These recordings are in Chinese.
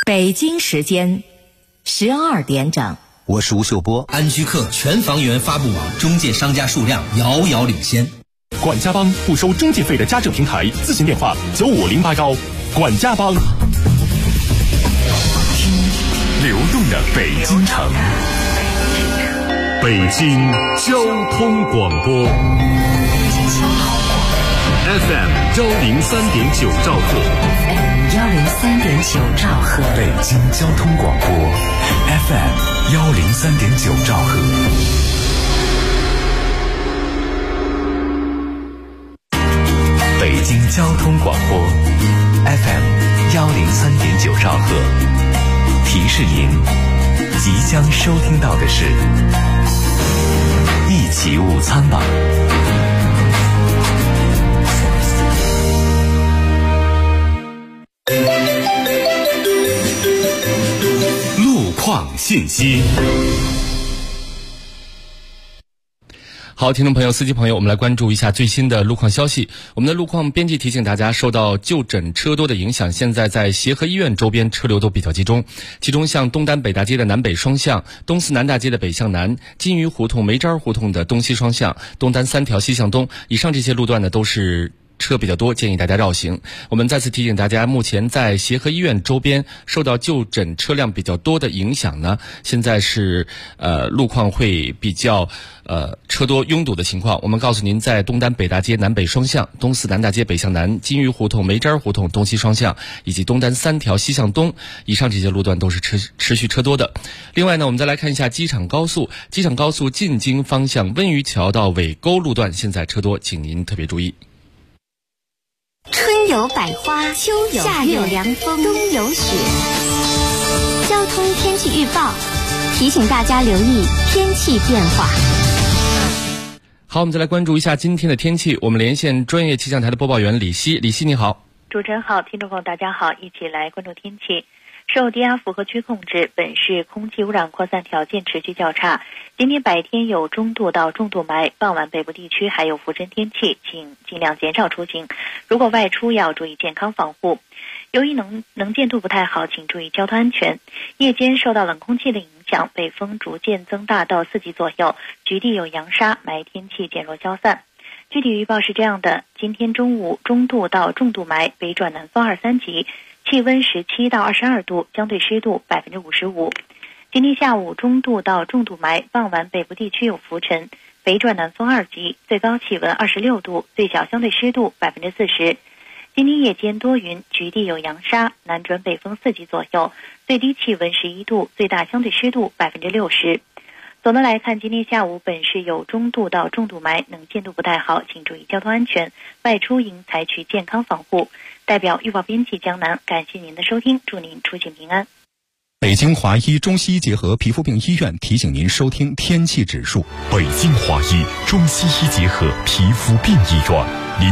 北京时间12点整。 我是吴秀波。 安居客全房源发布网中介商家数量遥遥领先。 管家帮不收中介费的家政平台，咨询电话95081。管家帮。听流动的北京城，北京交通广播 FM103.9兆赫 103.9兆赫， 北京交通广播 FM103.9兆赫。北京交通广播 FM103.9兆赫，提示您即将收听到的是一起午餐吧。路况信息。好，听众朋友、司机朋友，我们来关注一下最新的路况消息。我们的路况编辑提醒大家，受到就诊车多的影响，现在在协和医院周边车流都比较集中。其中像东单北大街的南北双向、东四南大街的北向南、金鱼胡同、梅渣胡同的东西双向、东单3条西向东，以上这些路段呢都是车比较多，建议大家绕行。我们再次提醒大家，目前在协和医院周边受到就诊车辆比较多的影响呢，现在是路况会比较车多拥堵的情况。我们告诉您，在东单北大街南北双向、东四南大街北向南、金鱼胡同、梅渣胡同东西双向以及东单3条西向东，以上这些路段都是持续车多的。另外呢，我们再来看一下机场高速进京方向温榆桥到尾沟路段现在车多，请您特别注意。 春有百花，秋有夏有凉风，冬有雪。交通天气预报提醒大家留意天气变化。 好，我们再来关注一下今天的天气。我们连线专业气象台的播报员李希。李希你好。 主持人好，听众朋友大家好，一起来关注天气。受低压符合区控制，本市空气污染扩散条件持续较差。今天白天有中度到重度霾，傍晚北部地区还有浮尘天气，请尽量减少出行。如果外出要注意健康防护。由于能见度不太好，请注意交通安全。夜间受到冷空气的影响，北风逐渐增大到4级左右，局地有扬沙，霾天气渐弱消散。具体预报是这样的：今天中午中度到重度霾，北转南风2、3级，气温17到22度，相对湿度55%。今天下午中度到重度霾，傍晚北部地区有浮尘，北转南风2级，最高气温26度，最小相对湿度40%。今天夜间多云，局地有扬沙，南转北风4级左右，最低气温11度，最大相对湿度60%。总的来看，今天下午本市有中度到重度霾，能见度不太好，请注意交通安全，外出应采取健康防护。代表预报编辑江南，感谢您的收听，祝您出行平安。 北京华医中西医结合皮肤病医院提醒您收听天气指数。 北京华医中西医结合皮肤病医院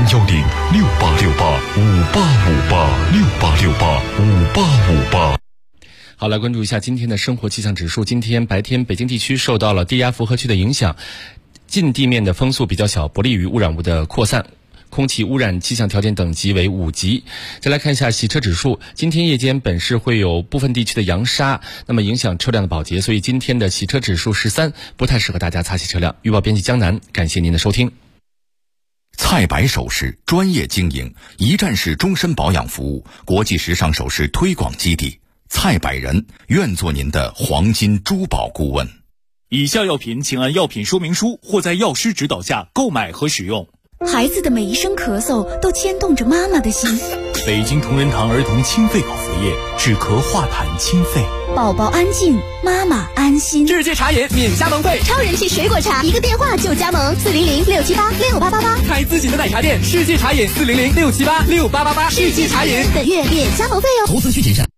，0106868585858，668685858。好，来关注一下今天的生活气象指数。今天白天北京地区受到了低压符合区的影响，近地面的风速比较小，不利于污染物的扩散，空气污染气象条件等级为5级。再来看一下洗车指数，今天夜间本市会有部分地区的扬沙，那么影响车辆的保洁，所以今天的洗车指数13，不太适合大家擦洗车辆。预报编辑江南，感谢您的收听。 蔡白首饰专业经营，一站式终身保养服务，国际时尚首饰推广基地。蔡百人愿做您的黄金珠宝顾问。 以下药品请按药品说明书或在药师指导下购买和使用。 孩子的每一声咳嗽都牵动着妈妈的心。 北京同仁堂儿童清肺口服液，止咳化痰清肺。 宝宝安静，妈妈安心。 世界茶饮免加盟费， 超人气水果茶，一个电话就加盟，400-678-6888。 开自己的奶茶店，世界茶饮400-678-6888。世界茶饮本月免加盟费哦。 投资需谨慎。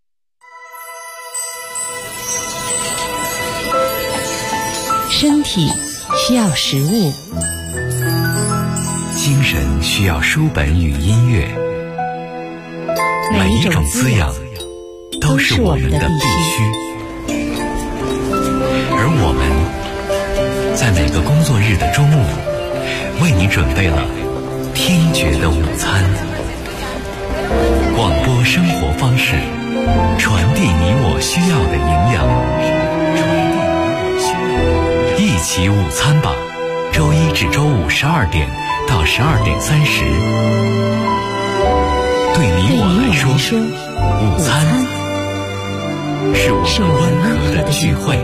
身体需要食物， 精神需要书本与音乐，每一种滋养都是我们的必须。而我们在每个工作日的中午，为你准备了听觉的午餐。广播生活方式， 传递你我需要的营养，一起午餐吧，周一至周五12点到12点30。对你我来说，午餐是我们温和的聚会。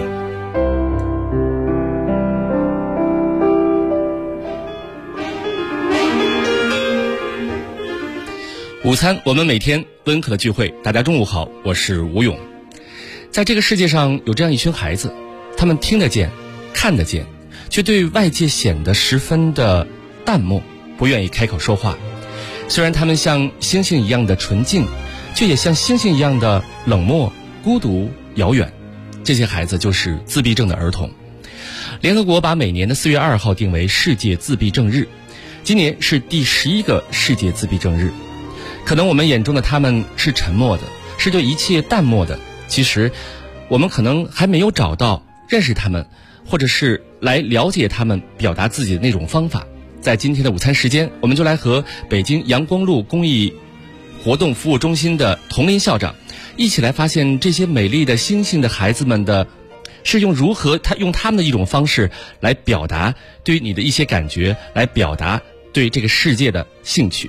午餐，我们每天温和的聚会。大家中午好，我是吴勇。在这个世界上有这样一群孩子，他们听得见，看得见，却对外界显得十分的淡漠，不愿意开口说话。虽然他们像星星一样的纯净，却也像星星一样的冷漠、孤独、遥远。这些孩子就是自闭症的儿童。联合国把每年的4月2号定为世界自闭症日，今年是第11个世界自闭症日。可能我们眼中的他们是沉默的，是对一切淡漠的。其实我们可能还没有找到认识他们，或者是来了解他们表达自己的那种方法。在今天的午餐时间，我们就来和北京阳光路公益活动服务中心的童林校长一起来发现这些美丽的星星的孩子们的是用他们的一种方式来表达对于你的一些感觉，来表达对这个世界的兴趣。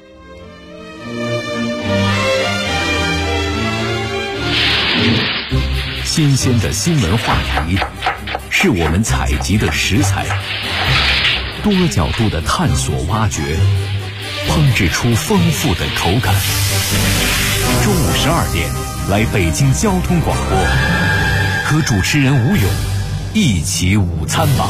新鲜的新闻话题是我们采集的食材，多角度的探索挖掘，烹制出丰富的口感。中午12点来北京交通广播，和主持人吴勇一起午餐吧。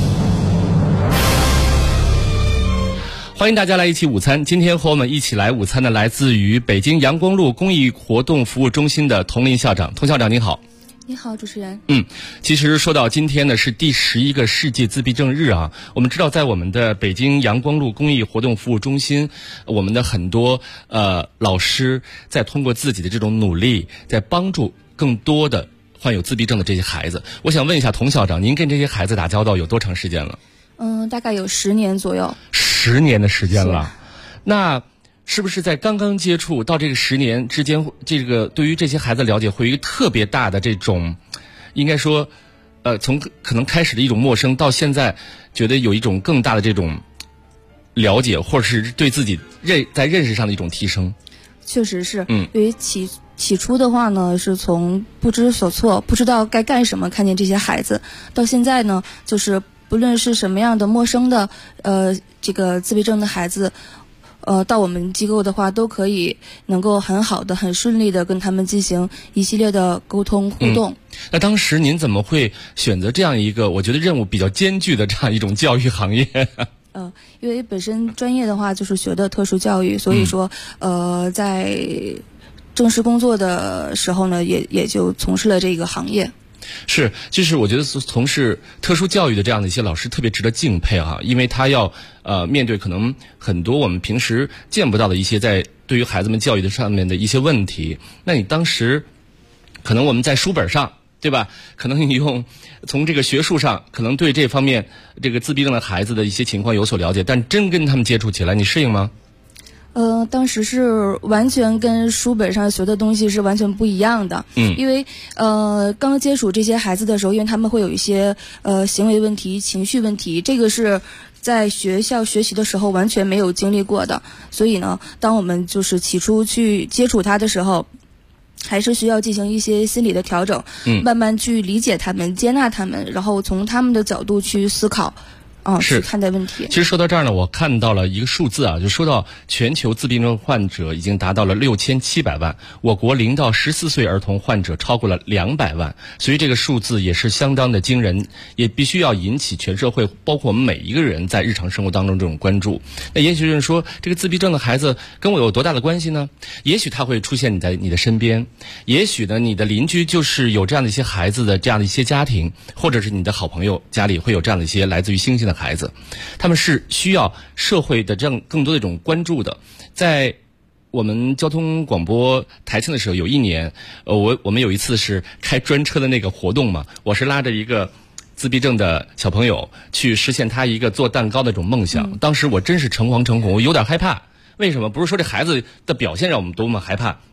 欢迎大家来一起午餐。今天和我们一起来午餐的来自于北京阳光路公益活动服务中心的童林校长。童校长您好。 你好，主持人。 其实说到今天呢，是第11个世界自闭症日啊。我们知道，在我们的北京阳光路公益活动服务中心，我们的很多老师在通过自己的这种努力，在帮助更多的患有自闭症的这些孩子。我想问一下童校长，您跟这些孩子打交道有多长时间了？ 大概有10年左右。 10年的时间了，那是不是在刚刚接触到这个10年之间，这个对于这些孩子了解会有一个特别大的这种，应该说，从可能开始的一种陌生，到现在觉得有一种更大的这种了解，或者是对自己在认识上的一种提升？ 确实是，因为起初的话呢，是从不知所措，不知道该干什么，看见这些孩子，到现在呢，就是不论是什么样的陌生的这个自闭症的孩子。到我们机构的话，都可以能够很好的、很顺利的跟他们进行一系列的沟通互动。 那当时您怎么会选择这样一个我觉得任务比较艰巨的这样一种教育行业？ 因为本身专业的话就是学的特殊教育，所以说在正式工作的时候呢，也就从事了这个行业。 是，就是我觉得从事特殊教育的这样的一些老师特别值得敬佩哈，因为他要面对可能很多我们平时见不到的一些在对于孩子们教育的上面的一些问题。那你当时可能我们在书本上，对吧？可能你从这个学术上可能对这方面这个自闭症的孩子的一些情况有所了解，但真跟他们接触起来，你适应吗？ 当时是完全跟书本上学的东西是完全不一样的。因为刚接触这些孩子的时候，因为他们会有一些行为问题、情绪问题，这个是在学校学习的时候完全没有经历过的。所以呢，当我们就是起初去接触他的时候，还是需要进行一些心理的调整，慢慢去理解他们、接纳他们，然后从他们的角度去思考。去看待问题。 其实说到这儿呢，我看到了一个数字啊，就说到全球自闭症患者已经达到了6700万，我国0到14岁儿童患者超过了200万，所以这个数字也是相当的惊人，也必须要引起全社会，包括我们每一个人在日常生活当中这种关注。那也许有人说，这个自闭症的孩子跟我有多大的关系呢？也许他会出现在你的身边，也许呢，你的邻居就是有这样的一些孩子的这样的一些家庭，或者是你的好朋友家里会有这样的一些来自于星星的孩子，他们是需要社会的这样更多的一种关注的。在我们交通广播台庆的时候，有一年，我们有一次是开专车的那个活动嘛，我是拉着一个自闭症的小朋友去实现他一个做蛋糕的这种梦想。当时我真是诚惶诚恐，我有点害怕。为什么？不是说这孩子的表现让我们多么害怕，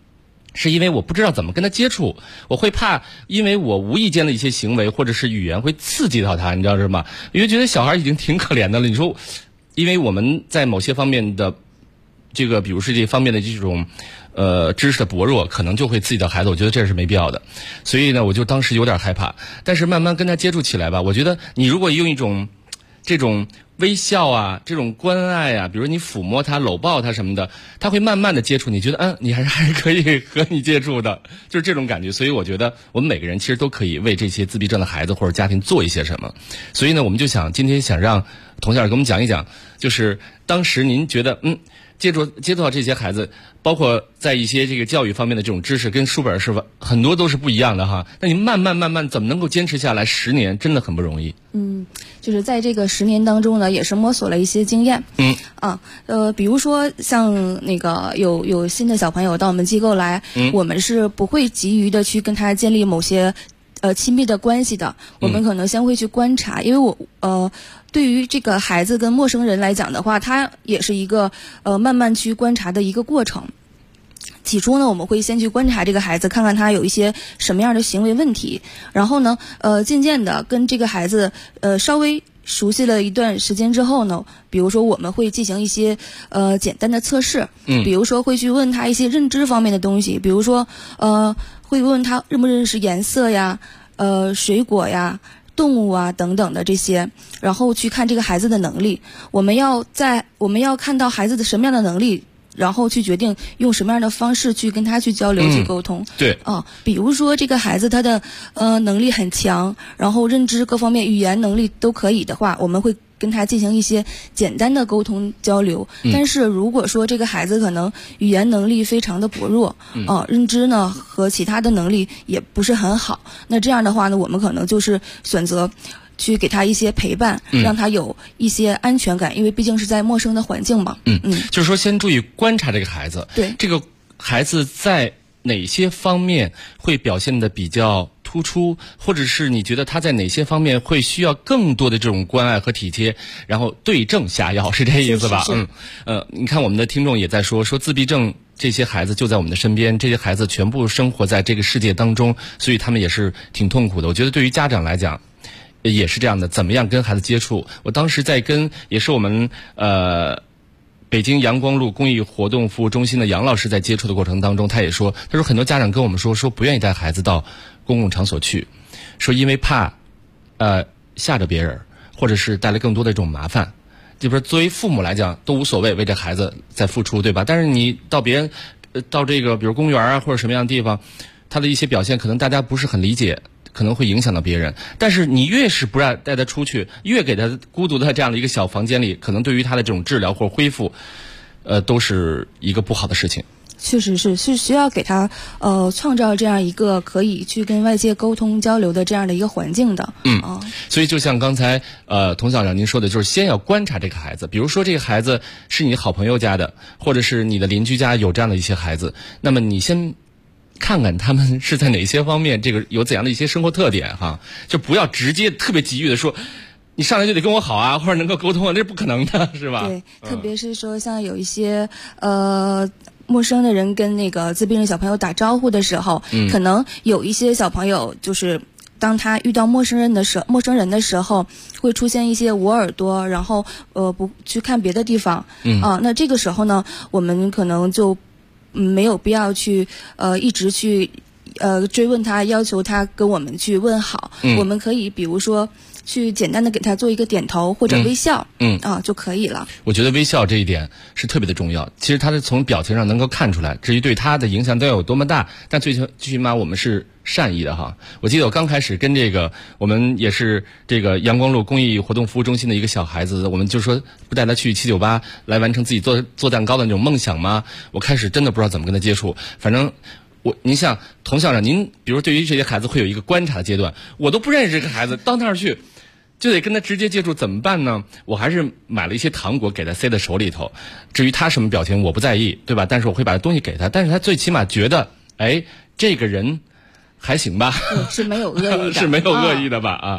是因为我不知道怎么跟他接触，我会怕因为我无意间的一些行为或者是语言会刺激到他，你知道是吗？因为觉得小孩已经挺可怜的了，你说因为我们在某些方面的这个比如是这方面的这种知识的薄弱，可能就会刺激到孩子，我觉得这是没必要的。所以呢，我就当时有点害怕，但是慢慢跟他接触起来吧，我觉得你如果用一种这种微笑啊，这种关爱啊，比如你抚摸他、搂抱他什么的，他会慢慢的接触，你觉得你还是可以和你接触的，就是这种感觉。所以我觉得我们每个人其实都可以为这些自闭症的孩子或者家庭做一些什么。所以呢，我们就今天想让童校长给我们讲一讲，就是当时您觉得接触到这些孩子，包括在一些这个教育方面的这种知识，跟书本是很多都是不一样的哈。那你慢慢怎么能够坚持下来10年，真的很不容易。 就是在这个10年当中呢，也是摸索了一些经验。比如说像那个有新的小朋友到我们机构来，我们是不会急于的去跟他建立某些亲密的关系的，我们可能先会去观察，因为对于这个孩子跟陌生人来讲的话，他也是一个慢慢去观察的一个过程。起初呢，我们会先去观察这个孩子，看看他有一些什么样的行为问题，然后呢，渐渐的跟这个孩子稍微熟悉了一段时间之后呢，比如说我们会进行一些简单的测试，比如说会去问他一些认知方面的东西，比如说会问他认不认识颜色呀、水果呀、动物啊等等的这些，然后去看这个孩子的能力。我们要看到孩子的什么样的能力，然后去决定用什么样的方式去跟他去交流、去沟通。 对比如说这个孩子他的能力很强，然后认知各方面、语言能力都可以的话，我们会跟他进行一些简单的沟通交流。但是如果说这个孩子可能语言能力非常的薄弱，认知呢和其他的能力也不是很好，那这样的话呢，我们可能就是选择去给他一些陪伴，让他有一些安全感，因为毕竟是在陌生的环境嘛。 就是说先注意观察这个孩子， 对这个孩子在哪些方面会表现的比较突出，或者是你觉得他在哪些方面会需要更多的这种关爱和体贴，然后对症下药，是这意思吧？你看我们的听众也在说自闭症这些孩子就在我们的身边，这些孩子全部生活在这个世界当中，所以他们也是挺痛苦的。我觉得对于家长来讲也是这样的，怎么样跟孩子接触。我当时在跟也是我们北京阳光路公益活动服务中心的杨老师在接触的过程当中，他也说，他说很多家长跟我们说不愿意带孩子到公共场所去，说因为怕吓着别人，或者是带来更多的这种麻烦。就说作为父母来讲都无所谓，为这孩子在付出，对吧？但是你到别人到这个比如公园啊或者什么样的地方，他的一些表现可能大家不是很理解，可能会影响到别人。但是你越是不让带他出去，越给他孤独的这样的一个小房间里，可能对于他的这种治疗或者恢复都是一个不好的事情。 确实是需要给他创造这样一个可以去跟外界沟通交流的这样的一个环境的。 所以就像刚才童校长您说的，就是先要观察这个孩子，比如说这个孩子是你好朋友家的，或者是你的邻居家有这样的一些孩子，那么你先看看他们是在哪些方面这个有怎样的一些生活特点哈，就不要直接特别急于的说你上来就得跟我好啊，或者能够沟通啊，这是不可能的，是吧？ 对，特别是说像有一些陌生的人跟那个自闭症小朋友打招呼的时候，可能有一些小朋友就是当他遇到陌生人的时候，会出现一些捂耳朵，然后不去看别的地方。那这个时候呢，我们可能就没有必要去一直去追问他，要求他跟我们去问好。我们可以比如说去简单的给他做一个点头或者微笑，就可以了。 我觉得微笑这一点是特别的重要。其实他是从表情上能够看出来，至于对他的影响都有多么大，但最起码我们是善意的哈。我记得我刚开始跟这个我们也是这个阳光路公益活动服务中心的一个小孩子，我们就说不带他去798来完成自己做蛋糕的那种梦想吗？我开始真的不知道怎么跟他接触，反正。您像童校长，您比如对于这些孩子会有一个观察的阶段，我都不认识这个孩子，到那儿去就得跟他直接接触，怎么办呢？我还是买了一些糖果给他塞在手里头，至于他什么表情我不在意，对吧？但是我会把东西给他，但是他最起码觉得这个人还行吧， 是没有恶意的是没有恶意的吧？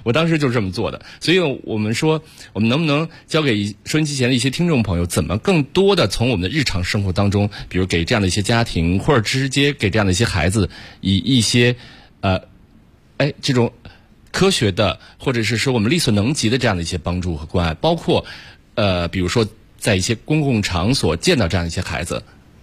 我当时就是这么做的。所以我们说，我们能不能教给收音机前的一些听众朋友，怎么更多的从我们的日常生活当中，比如给这样的一些家庭，或者直接给这样的一些孩子，以一些这种科学的，或者是说我们力所能及的这样的一些帮助和关爱，包括比如说在一些公共场所见到这样一些孩子。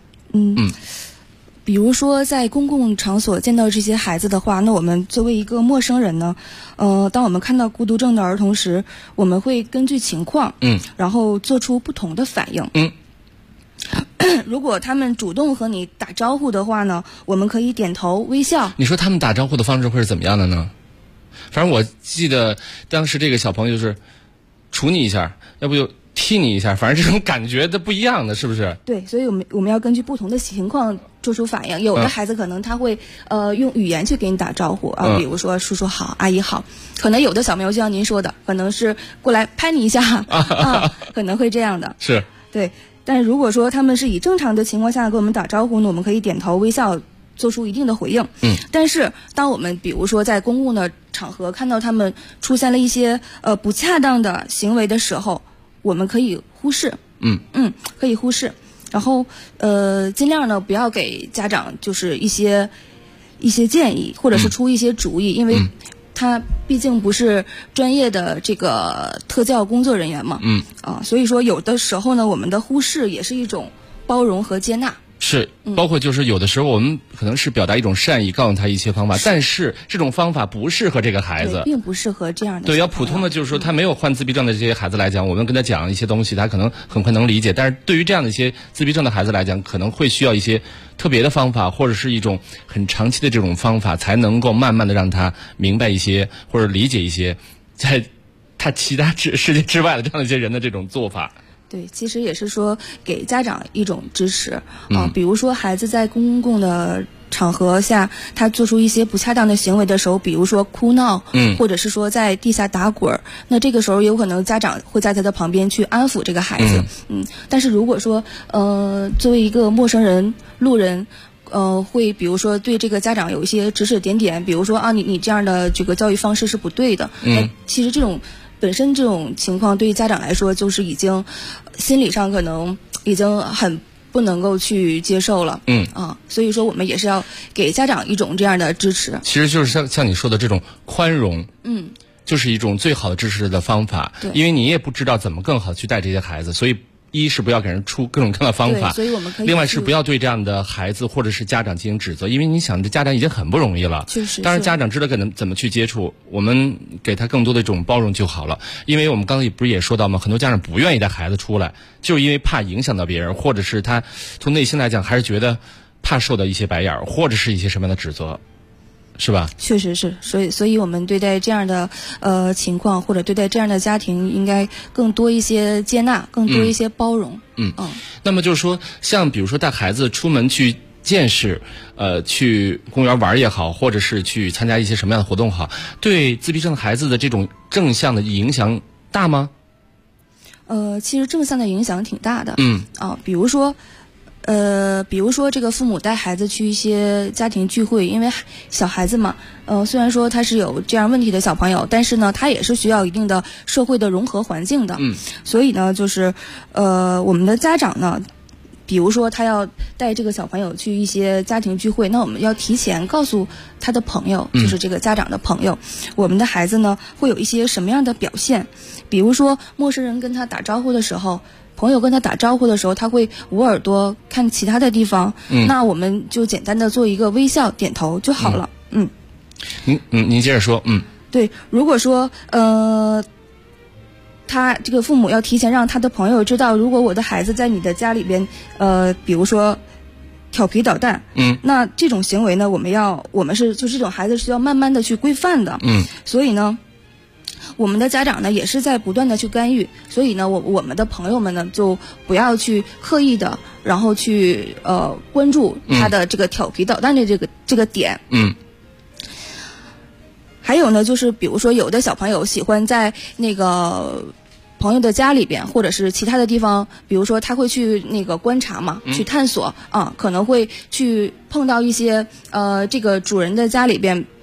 比如说在公共场所见到这些孩子的话，那我们作为一个陌生人呢，当我们看到孤独症的儿童时，我们会根据情况，然后做出不同的反应。如果他们主动和你打招呼的话呢，我们可以点头微笑。 你说他们打招呼的方式会是怎么样的呢？反正我记得当时这个小朋友就是杵你一下，要不就踢你一下，反正这种感觉的不一样的，是不是？ 对，所以我们要根据不同的情况做出反应。有的孩子可能他会用语言去给你打招呼啊，比如说叔叔好，阿姨好。可能有的小朋友就像您说的，可能是过来拍你一下可能会这样的。 是， 对。但如果说他们是以正常的情况下跟我们打招呼呢，我们可以点头微笑，做出一定的回应。但是当我们比如说在公共的场合看到他们出现了一些不恰当的行为的时候，我们可以忽视。可以忽视。然后尽量呢不要给家长就是一些建议，或者是出一些主意，因为他毕竟不是专业的这个特教工作人员嘛。所以说有的时候呢，我们的忽视也是一种包容和接纳。 是，包括就是有的时候我们可能是表达一种善意，告诉他一些方法，但是这种方法不适合这个孩子， 并不适合这样的。 对，要普通的就是说他没有患自闭症的这些孩子来讲，我们跟他讲一些东西，他可能很快能理解。但是对于这样的一些自闭症的孩子来讲，可能会需要一些特别的方法，或者是一种很长期的这种方法，才能够慢慢的让他明白一些或者理解一些在他其他世界之外的这样的一些人的这种做法。 对，其实也是说给家长一种支持比如说孩子在公共的场合下，他做出一些不恰当的行为的时候，比如说哭闹，或者是说在地下打滚，那这个时候有可能家长会在他的旁边去安抚这个孩子。但是如果说作为一个陌生人、路人，会比如说对这个家长有一些指指点点，比如说你这样的这个教育方式是不对的。那其实本身这种情况对于家长来说，就是已经心理上可能已经很不能够去接受了。所以说我们也是要给家长一种这样的支持。 其实就是像你说的这种宽容，就是一种最好的支持的方法。因为你也不知道怎么更好去带这些孩子，所以一是不要给人出各种各样的方法， 所以我们可以另外是不要对这样的孩子或者是家长进行指责，因为你想这家长已经很不容易了。当然家长知道怎么去接触，我们给他更多的这种包容就好了。因为我们刚才不是也说到吗，很多家长不愿意带孩子出来，就是因为怕影响到别人，或者是他从内心来讲还是觉得怕受到一些白眼或者是一些什么样的指责，是吧？确实是，所以我们对待这样的情况，或者对待这样的家庭，应该更多一些接纳，更多一些包容。那么就是说，像比如说带孩子出门去见识，去公园玩也好，或者是去参加一些什么样的活动好，对自闭症孩子的这种正向的影响大吗？其实正向的影响挺大的。比如说这个父母带孩子去一些家庭聚会，因为小孩子嘛，虽然说他是有这样问题的小朋友，但是呢，他也是需要一定的社会的融合环境的。所以呢，就是我们的家长呢，比如说他要带这个小朋友去一些家庭聚会，那我们要提前告诉他的朋友，就是这个家长的朋友，我们的孩子呢会有一些什么样的表现，比如说陌生人跟他打招呼的时候，朋友跟他打招呼的时候，他会捂耳朵看其他的地方，那我们就简单的做一个微笑点头就好了。您接着说。对，如果说他这个父母要提前让他的朋友知道，如果我的孩子在你的家里边比如说调皮捣蛋，那这种行为呢，我们是就这种孩子是要慢慢的去规范的。所以呢，我们的家长呢也是在不断的去干预，所以呢我们的朋友们呢就不要去刻意的然后去关注他的这个调皮捣蛋的这个点。还有呢，就是比如说有的小朋友喜欢在那个朋友的家里边，或者是其他的地方，比如说他会去那个观察嘛，去探索可能会去碰到一些这个主人的家里边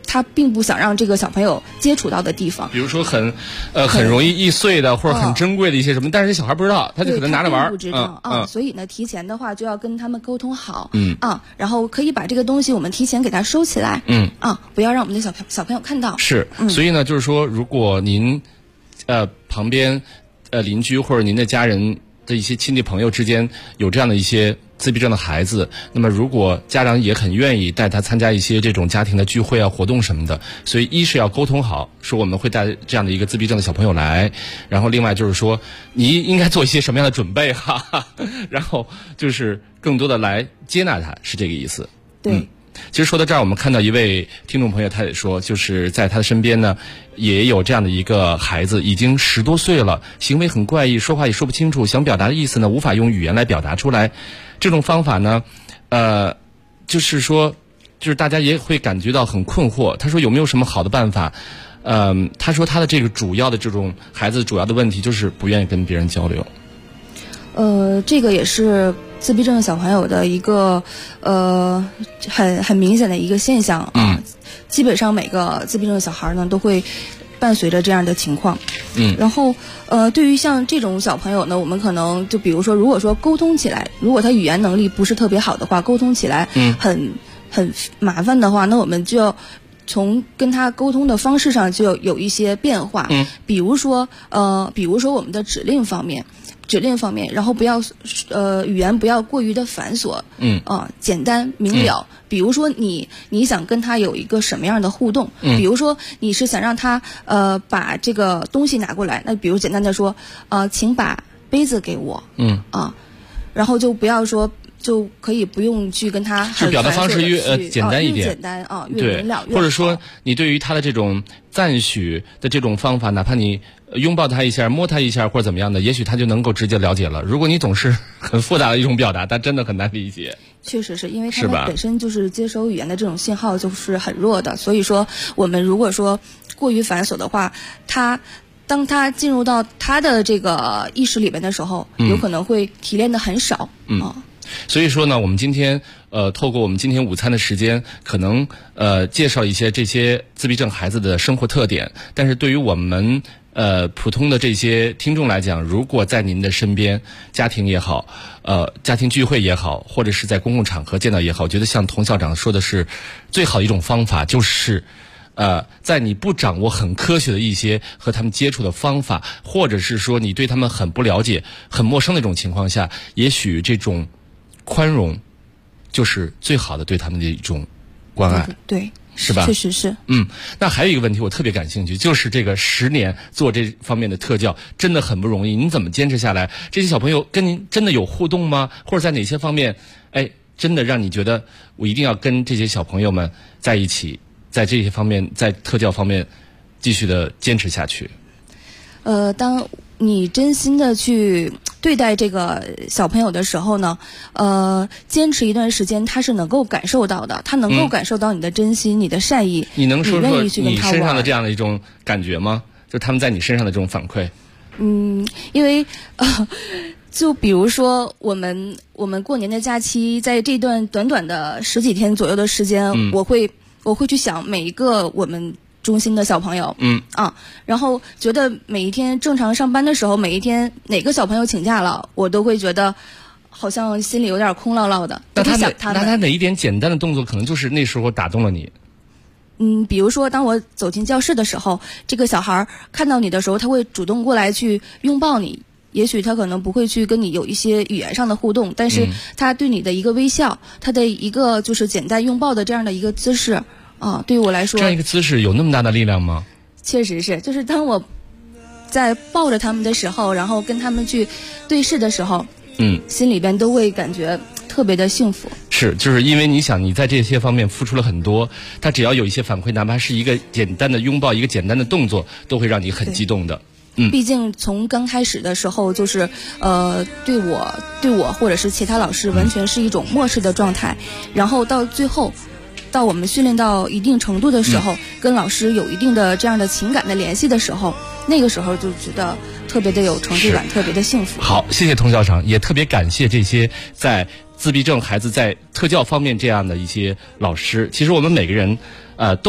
他并不想让这个小朋友接触到的地方。 比如说很容易易碎的或者很珍贵的一些什么，但是小孩不知道，他就可能拿着玩， 不知道所以呢，提前的话就要跟他们沟通好，然后可以把这个东西我们提前给他收起来，不要让我们的小朋友看到。 是，所以呢，就是说，如果您旁边邻居或者您的家人的一些亲戚朋友之间有这样的一些自闭症的孩子，那么如果家长也很愿意带他参加一些这种家庭的聚会啊、活动什么的，所以一是要沟通好，说我们会带这样的一个自闭症的小朋友来，然后另外就是说你应该做一些什么样的准备然后就是更多的来接纳他，是这个意思。 对。 其实说到这儿，我们看到一位听众朋友，他也说，就是在他的身边呢，也有这样的一个孩子，已经10多岁了，行为很怪异，说话也说不清楚，想表达的意思呢，无法用语言来表达出来。这种方法呢，就是说，就是大家也会感觉到很困惑。他说有没有什么好的办法？他说他的这个主要的这种孩子主要的问题就是不愿意跟别人交流。 这个也是自闭症小朋友的一个很明显的一个现象啊。基本上每个自闭症的小孩呢都会伴随着这样的情况。然后对于像这种小朋友呢，我们可能就比如说，如果说沟通起来，如果他语言能力不是特别好的话，沟通起来很麻烦的话，那我们就要从跟他沟通的方式上就有一些变化。比如说我们的指令方面，然后不要语言不要过于的繁琐，简单明了。比如说你想跟他有一个什么样的互动，比如说你是想让他把这个东西拿过来，那比如简单的说请把杯子给我，然后就不要说，就可以不用去跟他很表达方式越简单一点， 越简单越明了越好。 或者说你对于他的这种赞许的这种方法，哪怕你拥抱他一下、摸他一下或者怎么样的，也许他就能够直接了解了。如果你总是很复杂的一种表达，他真的很难理解。 确实是因为他们本身就是接收语言的这种信号就是很弱的，所以说我们如果说过于繁琐的话，当他进入到他的这个意识里面的时候，有可能会提炼的很少。 所以说呢，我们今天透过我们今天午餐的时间，可能介绍一些这些自闭症孩子的生活特点，但是对于我们普通的这些听众来讲，如果在您的身边，家庭也好，家庭聚会也好，或者是在公共场合见到也好，我觉得像童校长说的是最好的一种方法，就是在你不掌握很科学的一些和他们接触的方法，或者是说你对他们很不了解、很陌生的一种情况下，也许这种宽容就是最好的对他们的一种关爱。 对， 是吧？ 确实是。 那还有一个问题我特别感兴趣，就是这个10年做这方面的特教真的很不容易，您怎么坚持下来？这些小朋友跟您真的有互动吗？或者在哪些方面真的让你觉得我一定要跟这些小朋友们在一起，在这些方面，在特教方面继续的坚持下去？ 当你真心的去对待这个小朋友的时候呢，坚持一段时间，他是能够感受到的，他能够感受到你的真心、你的善意。 你能说说你身上的这样的一种感觉吗？就他们在你身上的这种反馈？ 因为就比如说我们过年的假期，在这段短短的10几天左右的时间，我会去想每一个我们中心的小朋友，然后觉得每一天正常上班的时候，每一天哪个小朋友请假了，我都会觉得好像心里有点空落落的。 那他哪一点简单的动作，可能就是那时候打动了你？ 比如说当我走进教室的时候，这个小孩看到你的时候，他会主动过来去拥抱你。也许他可能不会去跟你有一些语言上的互动，但是他对你的一个微笑，他的一个就是简单拥抱的这样的一个姿势。对于我来说， 这样一个姿势有那么大的力量吗？ 确实是，就是当我在抱着他们的时候，然后跟他们去对视的时候，心里边都会感觉特别的幸福。 是，就是因为你想你在这些方面付出了很多，他只要有一些反馈，哪怕是一个简单的拥抱、一个简单的动作，都会让你很激动的。 毕竟从刚开始的时候，就是对我或者是其他老师完全是一种漠视的状态，然后到最后，到我们训练到一定程度的时候，跟老师有一定的这样的情感的联系的时候，那个时候就觉得特别的有成就感，特别的幸福。 好，谢谢童校长，也特别感谢这些在自闭症孩子在特教方面这样的一些老师。其实我们每个人都有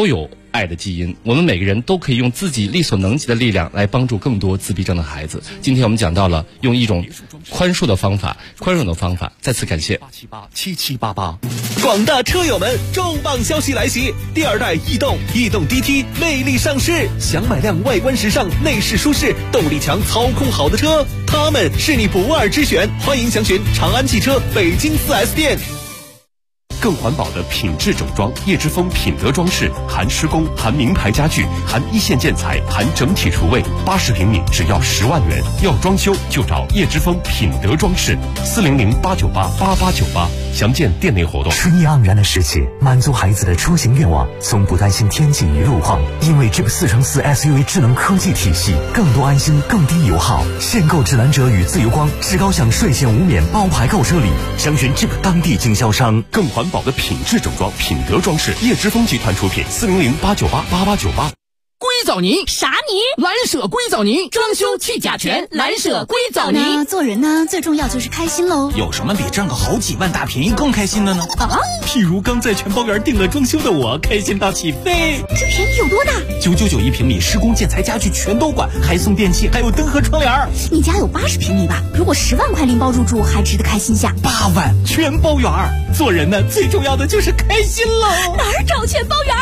爱的基因。我们每个人都可以用自己力所能及的力量来帮助更多自闭症的孩子。今天我们讲到了用一种宽容的方法，再次感谢 7788。广大车友们，重磅消息来袭！第2代逸动 DT 魅力上市，想买辆外观时尚、内饰舒适、动力强、操控好的车，它们是你不二之选。欢迎详询长安汽车北京4S店。 更环保的品质整装，叶之峰品德装饰，含施工，含名牌家具，含一线建材，含整体厨卫，80平米只要10万元。要装修就找叶之峰品德装饰，400-898-8898，详见店内活动。 春意盎然的时节，满足孩子的出行愿望，从不担心天气与路况，因为 Jeep 4x4 SUV 智能科技体系，更多安心，更低油耗。限购指南者与自由光至高享税前无免包牌购车礼，详询 Jeep 当地经销商。 更环保的品质整装，品德装饰，叶之峰集团出品，400-898-8898。 硅藻泥啥泥？ 蓝舍硅藻泥，装修去甲醛，蓝舍硅藻泥。 做人呢，最重要就是开心喽。 有什么比挣个好几万大便宜更开心的呢？譬如刚在全包园订了装修的我，开心到起飞。 这便宜有多大 ？9991平米，施工建材家具全都管，还送电器，还有灯和窗帘。 你家有80平米吧？如果10万块拎包入住，还值得开心下。 8万全包园，做人呢，最重要的就是开心喽。 哪儿找全包园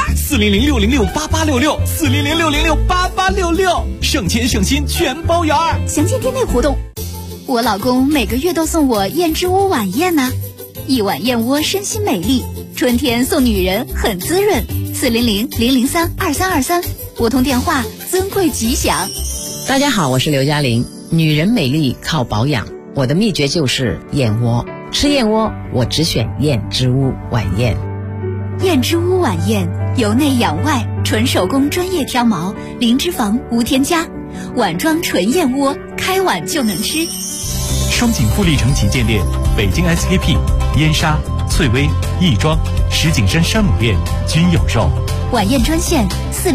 ？400-606-8866，400-606-8866，省钱省心全包园。 详见店内活动。我老公每个月都送我燕之屋晚宴呢，一碗燕窝身心美丽，春天送女人很滋润。400-003-2323，拨通电话，尊贵吉祥。 大家好，我是刘嘉玲。女人美丽靠保养，我的秘诀就是燕窝。吃燕窝，我只选燕之屋晚宴。 燕之屋晚宴，由内养外，纯手工专业挑毛，零脂肪无添加，碗装纯燕窝，开碗就能吃。 双井富力城旗舰店、北京 SKP、燕莎、翠微、亦庄、石景山山姆店均有售。 晚宴专线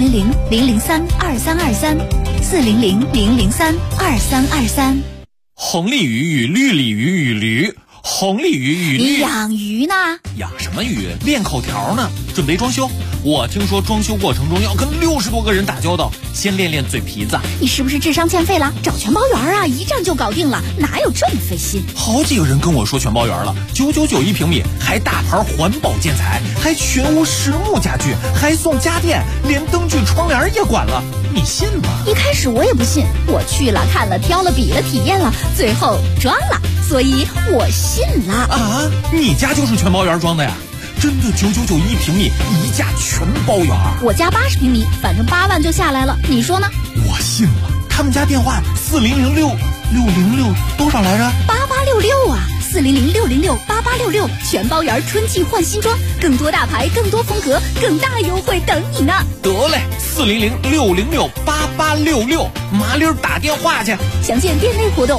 400-003-2323，400-003-2323。 红鲤鱼与绿鲤鱼与驴，红鲤鱼与绿。 你养鱼呢？ 养什么鱼？练口条呢。准备装修，我听说装修过程中要跟60多个人打交道，先练练嘴皮子。 你是不是智商欠费了？找全包园啊，一站就搞定了，哪有这么费心？ 好几个人跟我说全包园了，9991平米，还大牌环保建材，还全屋实木家具，还送家电，连灯具窗帘也管了，你信吗？ 一开始我也不信，我去了看了挑了比了体验了，最后装了，所以我信了。 啊，你家就是全包园装的呀？真的9991平米，一价全包园。 我家80平米，反正8万就下来了，你说呢？ 我信了。他们家电话4006606多少来着 ？8866啊，400668866，全包园春季换新装，更多大牌，更多风格，更大优惠等你呢。 得嘞，400668866，麻溜打电话去。 详见店内活动。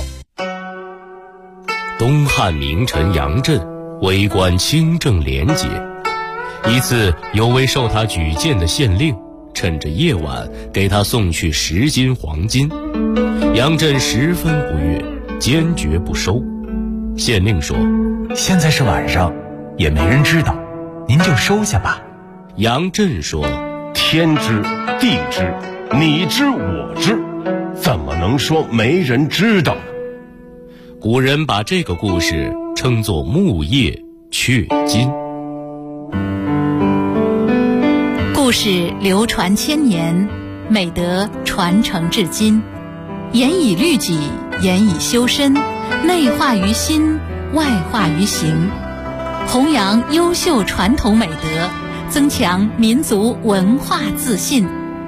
东汉名臣杨震为官清正廉洁，一次有位受他举荐的县令趁着夜晚给他送去10斤黄金，杨震十分不悦，坚决不收。县令说： 现在是晚上，也没人知道，您就收下吧。 杨震说：天知地知，你知我知，怎么能说没人知道呢？古人把这个故事称作木叶雀金。 故事流传千年，美德传承至今，严以律己，严以修身，内化于心，外化于行，弘扬优秀传统美德，增强民族文化自信。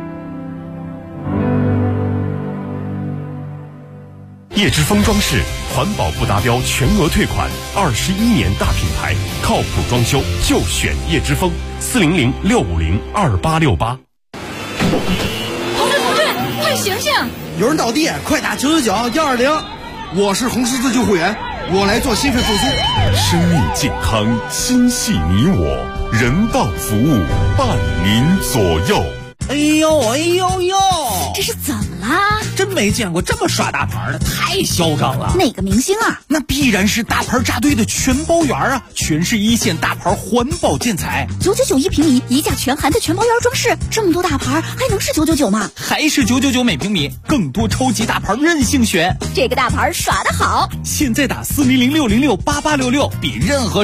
叶之峰装饰，环保不达标全额退款，21年大品牌，靠谱装修就选叶之峰，400-650-2868。 同志，快醒醒！ 有人倒地，快打999-120。我是红十字救护员，我来做心肺复苏。 生命健康，心系你我，人道服务伴您左右。 哎呦哎呦呦， 这是怎么啦？ 真没见过这么耍大牌的，太嚣张了。 哪个明星啊？ 那必然是大牌扎堆的全包园啊，全是一线大牌环保建材 ，999一平米，一价全含的全包园装饰，这么多大牌还能是999吗？ 还是999每平米，更多超级大牌任性选。 这个大牌耍得好， 现在打400-606-8866，比任何